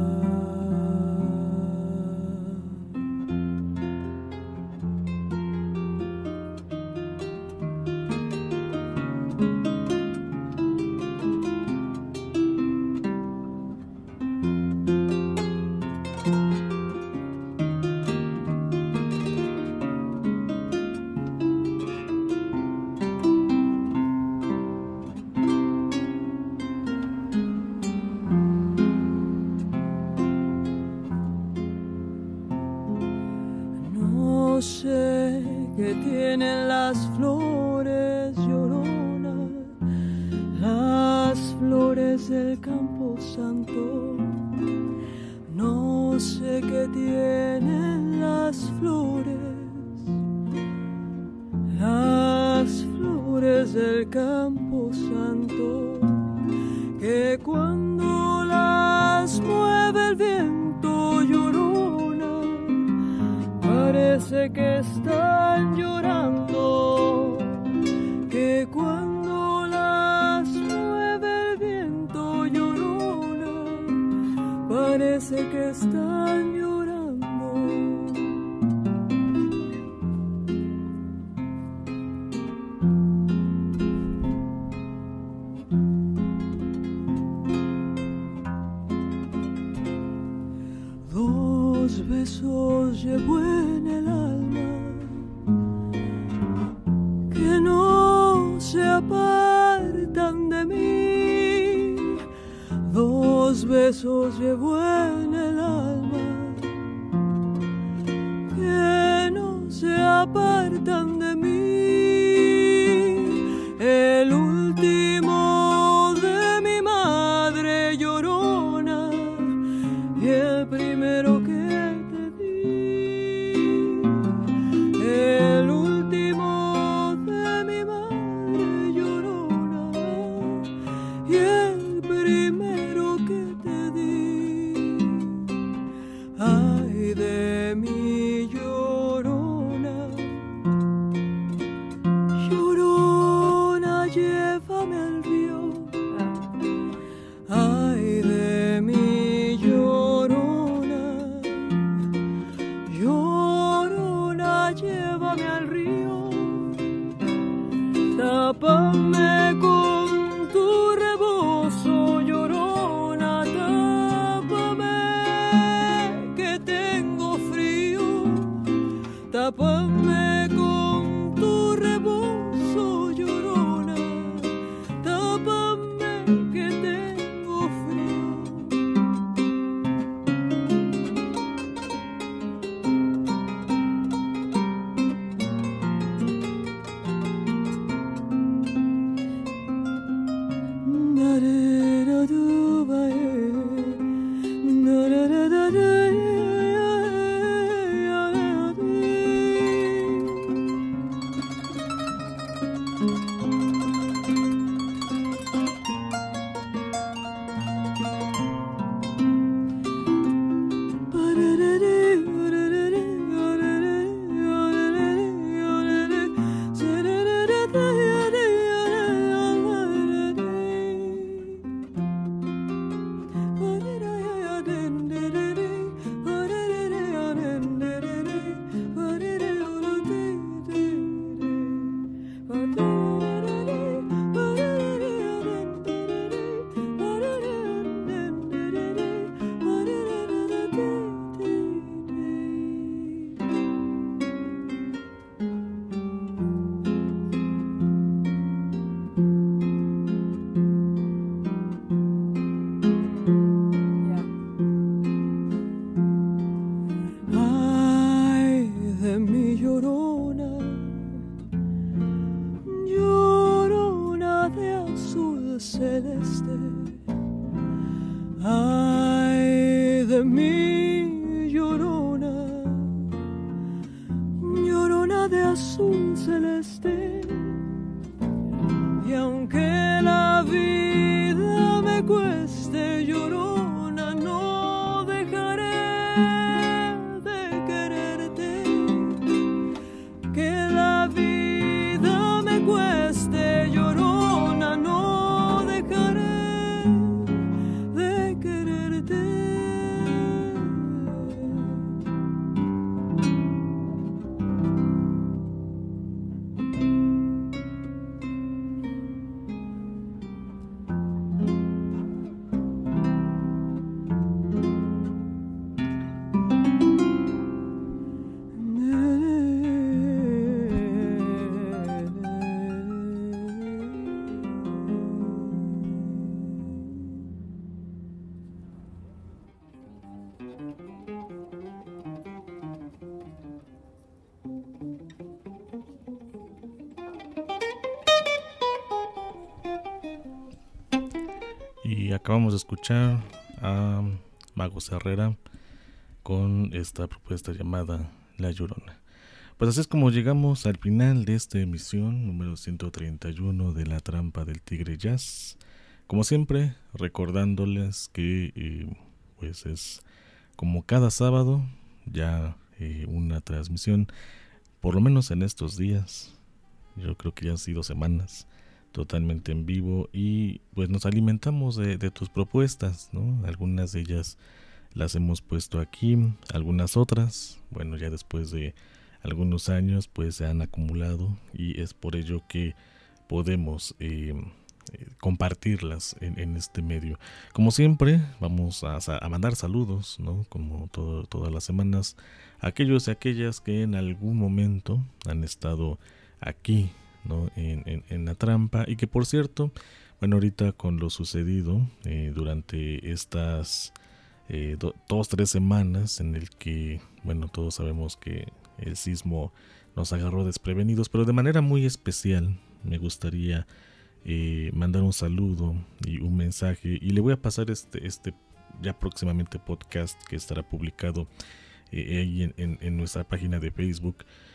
H: No sé qué tienen las flores, Llorona, las flores del Campo Santo. No sé qué tienen las flores, las flores del Campo Santo, que cuando las mueve el viento, Llorona, parece que están llorando, que cuando las mueve el viento, Llorona, parece que están llorando. Dos besos llevo en el alma Dos besos llevo en el alma que no se apartan de mí. El último de mi madre llorona y el primero que te di. El último de mi madre llorona y el primero que te di. Ay de mi llorona, llorona, llévame al río. Ay de mi llorona, llorona, llévame al río. Tápame con tu rebozo, llorona, tápame que tengo frío. Tápame con tu rebozo, llorona, tápame que tengo frío. Ay de mi llorona, llorona de azul celeste. Ay de mi llorona, llorona de azul celeste. Y aunque la vida me cueste, llorona, no dejaré de quererte. Que la vida me cueste, llorona, no dejaré de quererte.
G: Y acabamos de escuchar a Magos Herrera con esta propuesta llamada La Llorona. Pues así es como llegamos al final de esta emisión número ciento treinta y uno de La Trampa del Tigre Jazz. Como siempre, recordándoles que eh, pues es como cada sábado ya eh, una transmisión, por lo menos en estos días. Yo creo que ya han sido semanas totalmente en vivo y pues nos alimentamos de, de tus propuestas, ¿no? Algunas de ellas las hemos puesto aquí, algunas otras, bueno, ya después de algunos años pues se han acumulado y es por ello que podemos eh, eh, compartirlas en, en este medio. Como siempre vamos a, a mandar saludos, ¿no? Como todo, todas las semanas, a aquellos y aquellas que en algún momento han estado aquí, ¿no? En, en, en La Trampa, y que por cierto bueno, ahorita con lo sucedido eh, durante estas eh, do, dos, tres semanas en el que, bueno, todos sabemos que el sismo nos agarró desprevenidos, pero de manera muy especial me gustaría eh, mandar un saludo y un mensaje, y le voy a pasar este, este ya próximamente podcast que estará publicado eh, ahí en, en, en nuestra página de Facebook.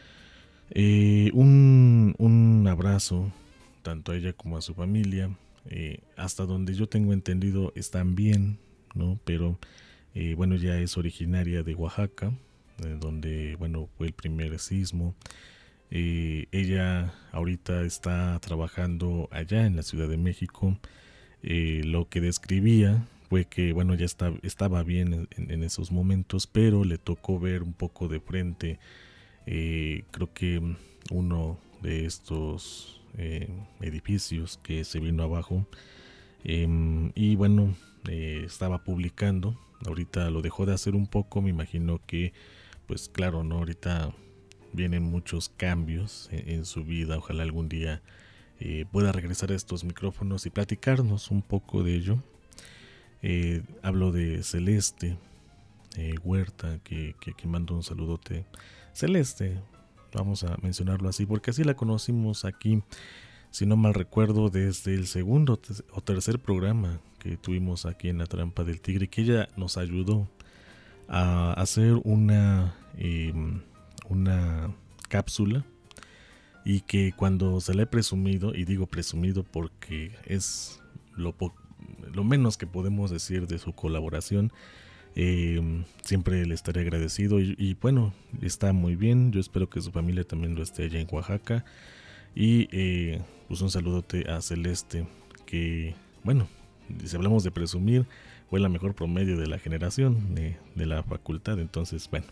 G: Eh, un, un abrazo tanto a ella como a su familia. Eh, hasta donde yo tengo entendido están bien, ¿no? Pero eh, bueno, ya es originaria de Oaxaca, eh, donde bueno fue el primer sismo. Eh, ella ahorita está trabajando allá en la Ciudad de México. Eh, lo que describía fue que bueno ya está, estaba bien en, en esos momentos, pero le tocó ver un poco de frente. Eh, creo que uno de estos Eh, edificios que se vino abajo, eh, y bueno eh, estaba publicando, ahorita lo dejó de hacer un poco, me imagino que pues claro, no, ahorita vienen muchos cambios en, en su vida, ojalá algún día eh, pueda regresar a estos micrófonos y platicarnos un poco de ello. Eh, hablo de Celeste eh, Huerta, que, que, que mando un saludote. Celeste, vamos a mencionarlo así, porque así la conocimos aquí, si no mal recuerdo, desde el segundo o tercer programa que tuvimos aquí en La Trampa del Tigre, que ella nos ayudó a hacer una, eh, una cápsula, y que cuando se la he presumido, y digo presumido porque es lo, po- lo menos que podemos decir de su colaboración, Eh, siempre le estaré agradecido y, y bueno, está muy bien. Yo espero que su familia también lo esté allá en Oaxaca. Y eh, pues un saludote a Celeste, que bueno, si hablamos de presumir, fue la mejor promedio de la generación de, de la facultad. Entonces bueno,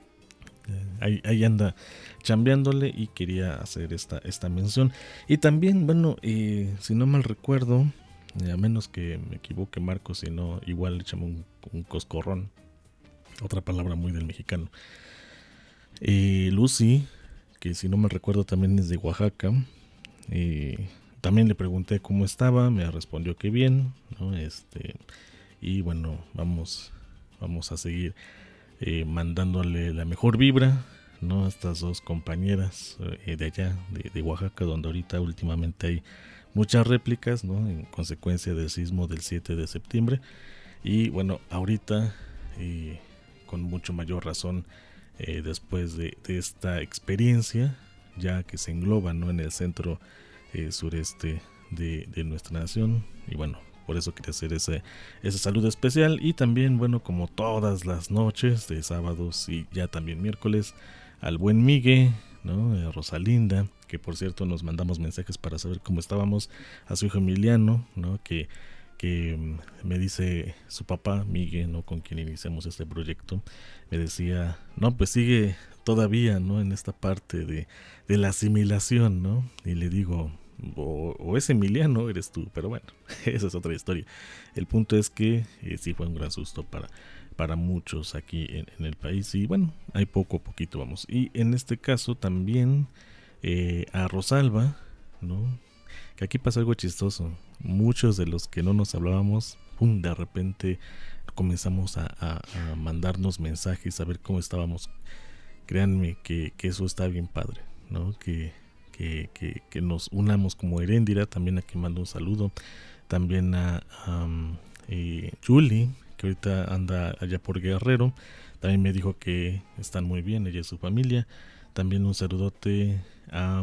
G: ahí, ahí anda chambeándole, y quería hacer esta, esta mención. Y también bueno, eh, si no mal recuerdo, a menos que me equivoque Marcos, si no, igual échame un, un coscorrón, otra palabra muy del mexicano. Eh, Lucy, que si no me recuerdo también es de Oaxaca, eh, también le pregunté cómo estaba, me respondió que bien, ¿no? Este, y bueno, vamos, vamos a seguir eh, mandándole la mejor vibra, ¿no? A estas dos compañeras eh, de allá, de, de Oaxaca, donde ahorita últimamente hay muchas réplicas, ¿no? En consecuencia del sismo del siete de septiembre. Y bueno, ahorita eh, con mucho mayor razón, eh, después de, de esta experiencia, ya que se engloba, ¿no? En el centro eh, sureste de, de nuestra nación. Y bueno, por eso quería hacer ese, ese saludo especial. Y también, bueno, como todas las noches de sábados y ya también miércoles, al buen Migue, ¿no? A Rosalinda, que por cierto nos mandamos mensajes para saber cómo estábamos, a su hijo Emiliano, ¿no? Que, que me dice su papá, Miguel, ¿no? Con quien iniciamos este proyecto, me decía, no, pues sigue todavía, ¿no? En esta parte de, de la asimilación, ¿no? Y le digo, o, o es Emiliano, eres tú, pero bueno, esa es otra historia. El punto es que eh, sí fue un gran susto para para muchos aquí en, en el país, y bueno, hay poco a poquito vamos. Y en este caso también eh, a Rosalba, ¿no? Que aquí pasa algo chistoso. Muchos de los que no nos hablábamos, pum, de repente comenzamos a, a, a mandarnos mensajes, a ver cómo estábamos. Créanme que, que eso está bien padre, ¿no? Que, que, que, que nos unamos como Heréndira, también a quien mando un saludo. También a, a eh, Julie, que ahorita anda allá por Guerrero, también me dijo que están muy bien, ella y su familia. También un saludote a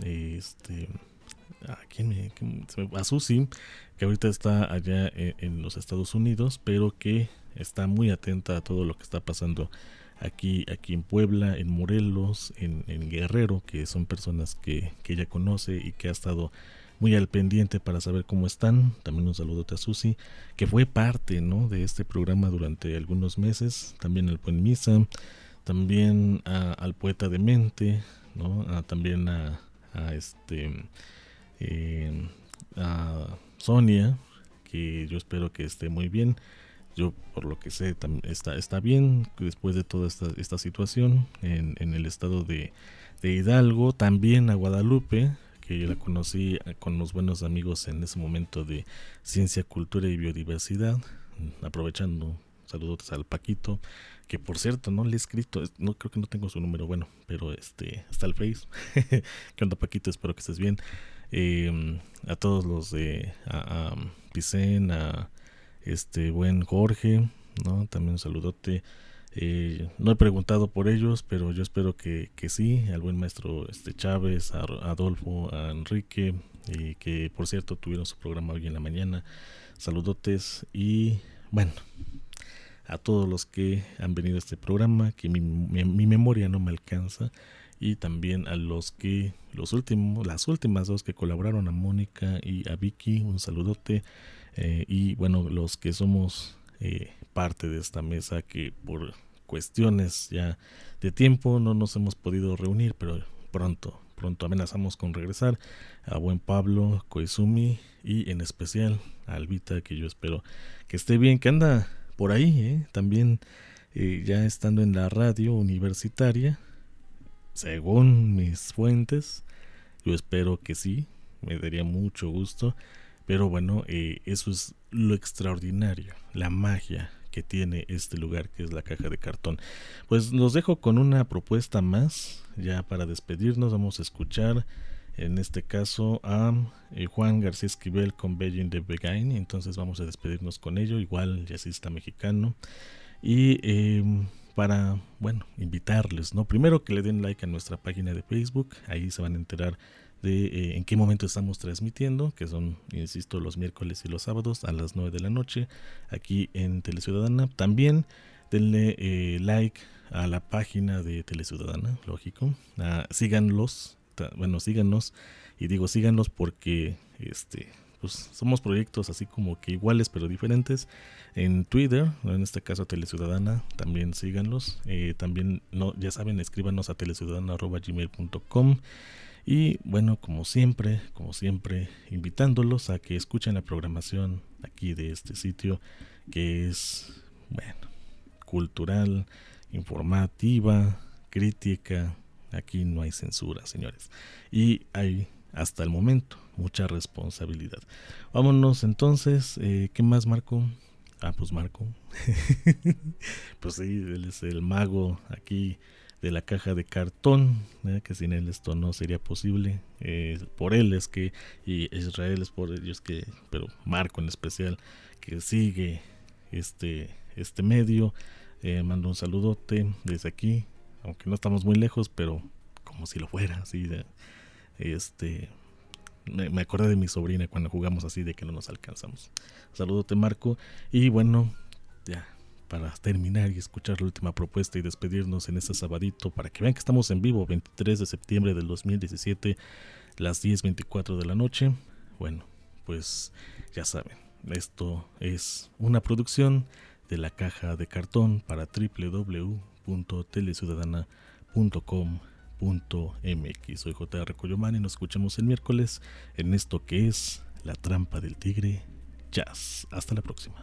G: este a quién me, quién, a Susi, que ahorita está allá en, en los Estados Unidos, pero que está muy atenta a todo lo que está pasando aquí, aquí en Puebla, en Morelos, en, en Guerrero, que son personas que, que ella conoce y que ha estado muy al pendiente para saber cómo están. También un saludote a Susi, que fue parte, ¿no? de este programa durante algunos meses. También al Buen Misa, también a, al Poeta de Mente, ¿no? A, también a, a este eh, a Sonia, que yo espero que esté muy bien. Yo por lo que sé tam, está, está bien después de toda esta, esta situación en, en el estado de, de Hidalgo. También a Guadalupe, que la conocí con los buenos amigos en ese momento de Ciencia, Cultura y Biodiversidad, aprovechando, saludos al Paquito, que por cierto no le he escrito, no creo que no tengo su número, bueno, pero este está el Face. ¿Qué onda, Paquito? Espero que estés bien. Eh, a todos los de a, a Picen, a este buen Jorge, ¿no? También un saludote. Eh, no he preguntado por ellos, pero yo espero que, que sí, al buen maestro este Chávez, a Adolfo, a Enrique, y que por cierto tuvieron su programa hoy en la mañana. Saludotes y bueno, a todos los que han venido a este programa, que mi, mi, mi memoria no me alcanza, y también a los que, los últimos, las últimas dos que colaboraron, a Mónica y a Vicky, un saludote, eh, y bueno, los que somos eh, parte de esta mesa que por cuestiones ya de tiempo no nos hemos podido reunir, pero pronto, pronto amenazamos con regresar, a buen Pablo, Koizumi y en especial a Albita, que yo espero que esté bien, que anda por ahí, ¿eh? También eh, ya estando en la radio universitaria, según mis fuentes, yo espero que sí, me daría mucho gusto, pero bueno, eh, eso es lo extraordinario, la magia que tiene este lugar, que es la Caja de Cartón. Pues los dejo con una propuesta más, ya para despedirnos. Vamos a escuchar en este caso a eh, Juan García Esquivel con Beijing de Begain, entonces vamos a despedirnos con ello, igual jazzista mexicano, y eh, para, bueno, invitarles, ¿no? Primero que le den like a nuestra página de Facebook, ahí se van a enterar de eh, en qué momento estamos transmitiendo, que son, insisto, los miércoles y los sábados a las nueve de la noche, aquí en Teleciudadana. También denle eh, like a la página de Teleciudadana, lógico. Ah, síganlos, ta, bueno, síganos, y digo síganlos porque este pues somos proyectos así como que iguales pero diferentes. En Twitter, en este caso Teleciudadana, también síganlos. Eh, también, no, ya saben, escríbanos a teleciudadana arroba gmail punto com. Y bueno, como siempre, como siempre, invitándolos a que escuchen la programación aquí de este sitio, que es, bueno, cultural, informativa, crítica. Aquí no hay censura, señores. Y hay, hasta el momento, mucha responsabilidad. Vámonos entonces, eh, ¿qué más, Marco? Ah, pues Marco. Pues sí, él es el mago aquí de la Caja de Cartón, ¿eh? Que sin él esto no sería posible. Eh, por él es que, y Israel es por ellos que, pero Marco en especial, que sigue este, este medio. Eh, mando un saludote desde aquí, aunque no estamos muy lejos, pero como si lo fuera, así de, este, me, me acordé de mi sobrina cuando jugamos así de que no nos alcanzamos. Saludote, Marco, y bueno, ya, para terminar y escuchar la última propuesta y despedirnos en este sabadito, para que vean que estamos en vivo, veintitrés de septiembre del dos mil diecisiete, las diez veinticuatro de la noche. Bueno, pues ya saben, esto es una producción de la Caja de Cartón para doble u doble u doble u punto teleciudadana punto com punto m x. Soy J R Coyomán y nos escuchamos el miércoles en esto que es La Trampa del Tigre Jazz. Hasta la próxima.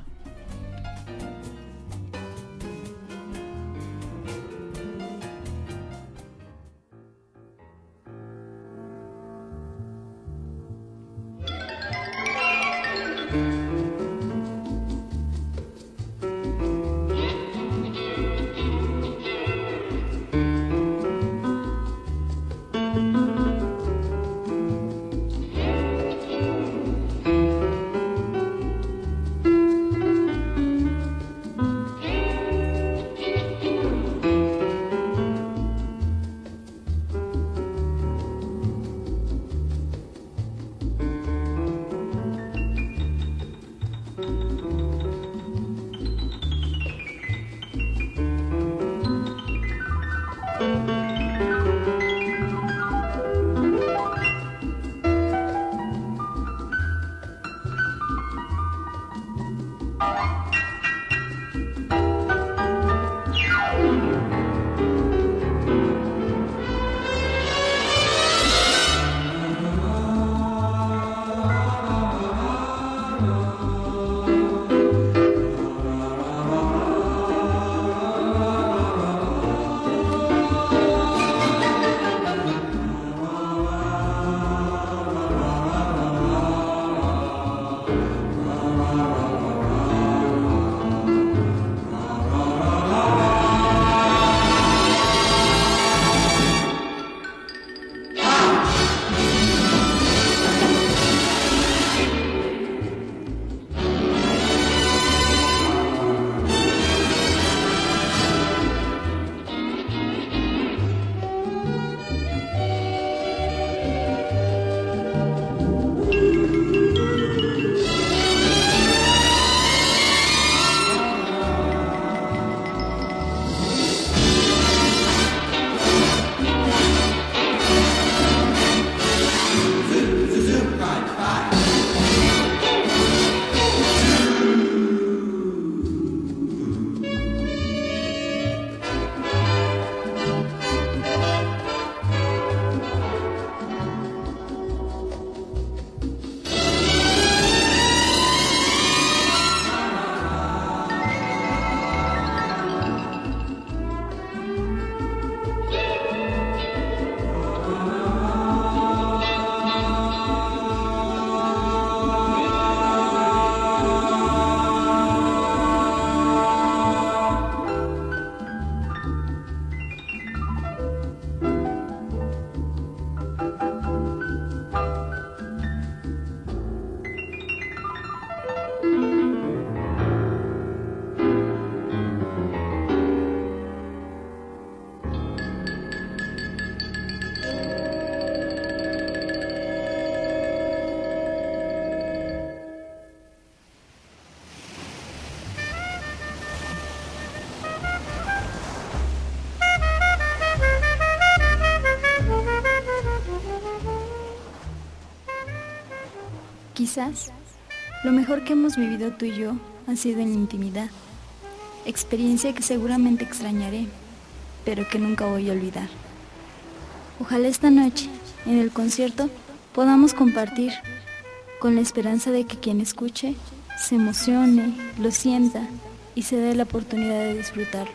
I: Quizás lo mejor que hemos vivido tú y yo ha sido en la intimidad, experiencia que seguramente extrañaré, pero que nunca voy a olvidar. Ojalá esta noche, en el concierto, podamos compartir, con la esperanza de que quien escuche se emocione, lo sienta y se dé la oportunidad de disfrutarlo.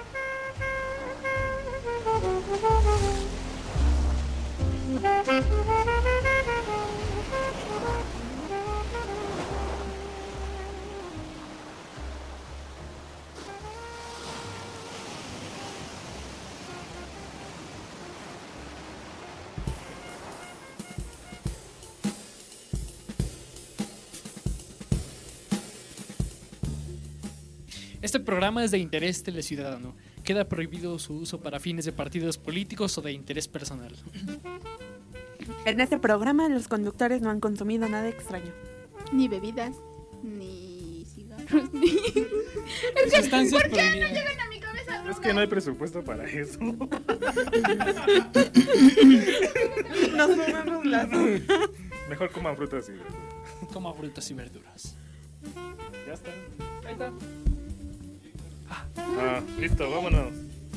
A: Este programa es de interés teleciudadano. Queda prohibido su uso para fines de partidos políticos o de interés personal.
B: En este programa los conductores no han consumido nada extraño.
C: Ni bebidas, ni cigarros, ni... Es que,
A: Sustancias
C: ¿por qué no
A: prohibidas.
C: llegan a mi cabeza?
D: Es que no hay presupuesto para eso.
B: Nos comemos las...
D: Mejor coman frutas y verduras.
A: Coma frutas y verduras.
D: Ya está.
A: Ahí está.
D: Ah, listo, vámonos.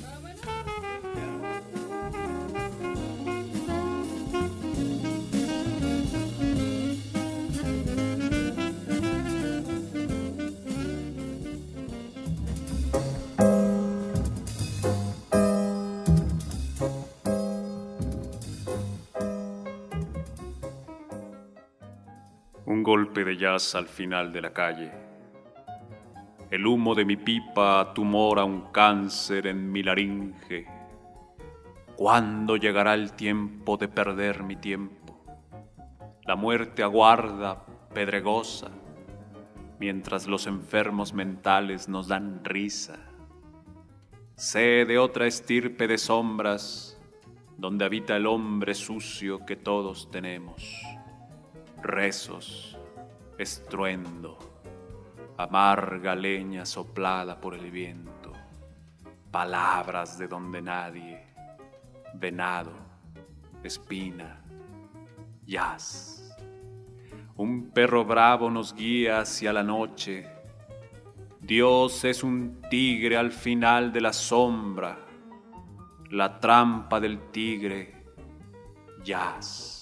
F: Un golpe de jazz al final de la calle. El humo de mi pipa tumora un cáncer en mi laringe. ¿Cuándo llegará el tiempo de perder mi tiempo? La muerte aguarda, pedregosa, mientras los enfermos mentales nos dan risa. Sé de otra estirpe de sombras, donde habita el hombre sucio que todos tenemos. Rezos, estruendo, amarga leña soplada por el viento, palabras de donde nadie, venado, espina, jazz. Un perro bravo nos guía hacia la noche. Dios es un tigre al final de la sombra, la trampa del tigre, jazz.